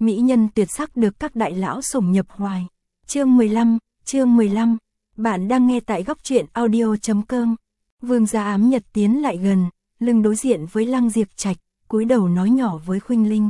mỹ nhân tuyệt sắc được các đại lão sủng nhập hoài. Chương 15, bạn đang nghe tại góc truyện audio.com. Vương gia Ám Nhật tiến lại gần, lưng đối diện với Lăng Diệp Trạch, cúi đầu nói nhỏ với Khuynh Linh.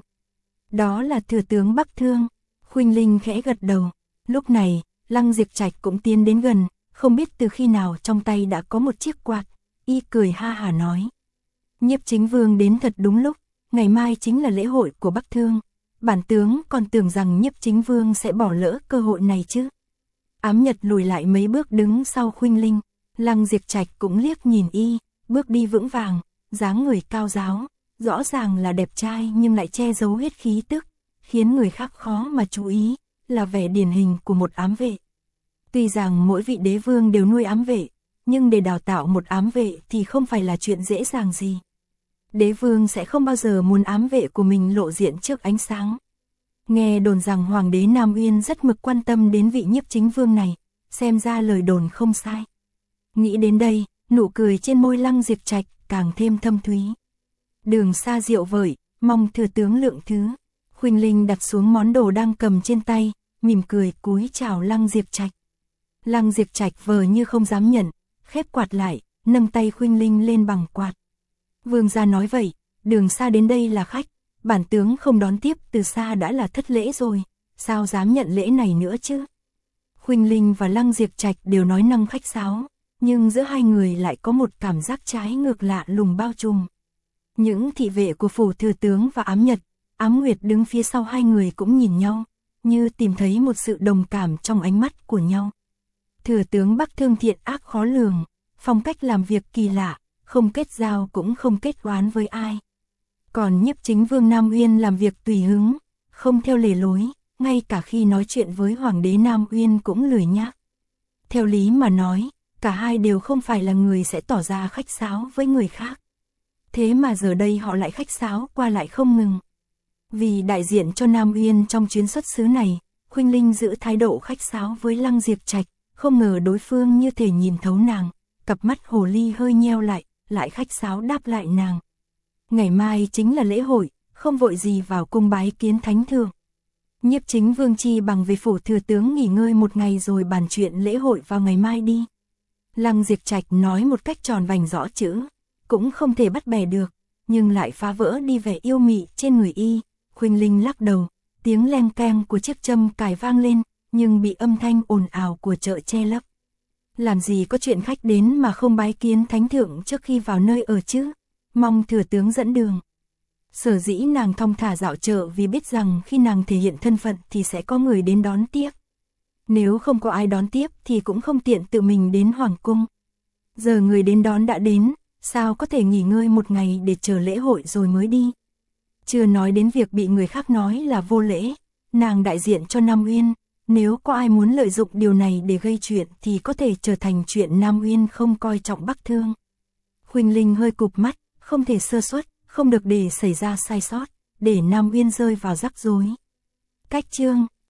Đó là thừa tướng Bắc Thương. Khuynh Linh khẽ gật đầu. Lúc này, Lăng Diệp Trạch cũng tiến đến gần, không biết từ khi nào trong tay đã có một chiếc quạt, y cười ha hả nói. Nhiếp chính vương đến thật đúng lúc, ngày mai chính là lễ hội của Bắc Thương. Bản tướng còn tưởng rằng nhiếp chính vương sẽ bỏ lỡ cơ hội này chứ. Ám Nhật lùi lại mấy bước đứng sau Khuynh Linh, Lăng Diệp Trạch cũng liếc nhìn y, bước đi vững vàng, dáng người cao ráo, rõ ràng là đẹp trai nhưng lại che giấu hết khí tức, khiến người khác khó mà chú ý, là vẻ điển hình của một ám vệ. Tuy rằng mỗi vị đế vương đều nuôi ám vệ, nhưng để đào tạo một ám vệ thì không phải là chuyện dễ dàng gì. Đế vương sẽ không bao giờ muốn ám vệ của mình lộ diện trước ánh sáng. Nghe đồn rằng Hoàng đế Nam Uyên rất mực quan tâm đến vị nhiếp chính vương này, xem ra lời đồn không sai. Nghĩ đến đây, nụ cười trên môi Lăng Diệp Trạch càng thêm thâm thúy. Đường xa rượu vời, mong thừa tướng lượng thứ. Khuynh Linh đặt xuống món đồ đang cầm trên tay, mỉm cười cúi chào Lăng Diệp Trạch. Lăng Diệp Trạch vờ như không dám nhận, khép quạt lại, nâng tay Khuynh Linh lên bằng quạt. Vương gia nói vậy, đường xa đến đây là khách, bản tướng không đón tiếp từ xa đã là thất lễ rồi, sao dám nhận lễ này nữa chứ? Khuynh Linh và Lăng Diệp Trạch đều nói năng khách sáo, nhưng giữa hai người lại có một cảm giác trái ngược lạ lùng bao trùm. Những thị vệ của phủ thừa tướng và Ám Nhật, Ám Nguyệt đứng phía sau hai người cũng nhìn nhau, như tìm thấy một sự đồng cảm trong ánh mắt của nhau. Thừa tướng Bắc Thương thiện ác khó lường, phong cách làm việc kỳ lạ, không kết giao cũng không kết oán với ai. Còn nhiếp chính vương Nam Uyên làm việc tùy hứng, không theo lề lối, ngay cả khi nói chuyện với Hoàng đế Nam Uyên cũng lười nhác. Theo lý mà nói, cả hai đều không phải là người sẽ tỏ ra khách sáo với người khác. Thế mà giờ đây họ lại khách sáo qua lại không ngừng. Vì đại diện cho Nam Uyên trong chuyến xuất xứ này, Khuynh Linh giữ thái độ khách sáo với Lăng Diệp Trạch, không ngờ đối phương như thể nhìn thấu nàng, cặp mắt hồ ly hơi nheo lại khách sáo đáp lại nàng. Ngày mai chính là lễ hội, không vội gì vào cung bái kiến thánh thượng. Nhiếp chính vương chi bằng về phủ thừa tướng nghỉ ngơi một ngày rồi bàn chuyện lễ hội vào ngày mai đi. Lăng Diệp Trạch nói một cách tròn vành rõ chữ, cũng không thể bắt bẻ được, nhưng lại phá vỡ đi vẻ yêu mị trên người y. Khuynh Linh lắc đầu, tiếng leng keng của chiếc châm cài vang lên, nhưng bị âm thanh ồn ào của chợ che lấp. Làm gì có chuyện khách đến mà không bái kiến thánh thượng trước khi vào nơi ở chứ, mong thừa tướng dẫn đường. Sở dĩ nàng thong thả dạo chợ vì biết rằng khi nàng thể hiện thân phận thì sẽ có người đến đón tiếp. Nếu không có ai đón tiếp thì cũng không tiện tự mình đến hoàng cung. Giờ người đến đón đã đến, sao có thể nghỉ ngơi một ngày để chờ lễ hội rồi mới đi. Chưa nói đến việc bị người khác nói là vô lễ, nàng đại diện cho Nam Uyên, nếu có ai muốn lợi dụng điều này để gây chuyện thì có thể trở thành chuyện Nam Uyên không coi trọng Bắc Thương. Khuynh Linh hơi cụp mắt, không thể sơ suất, không được để xảy ra sai sót, để Nam Uyên rơi vào rắc rối. Cách chương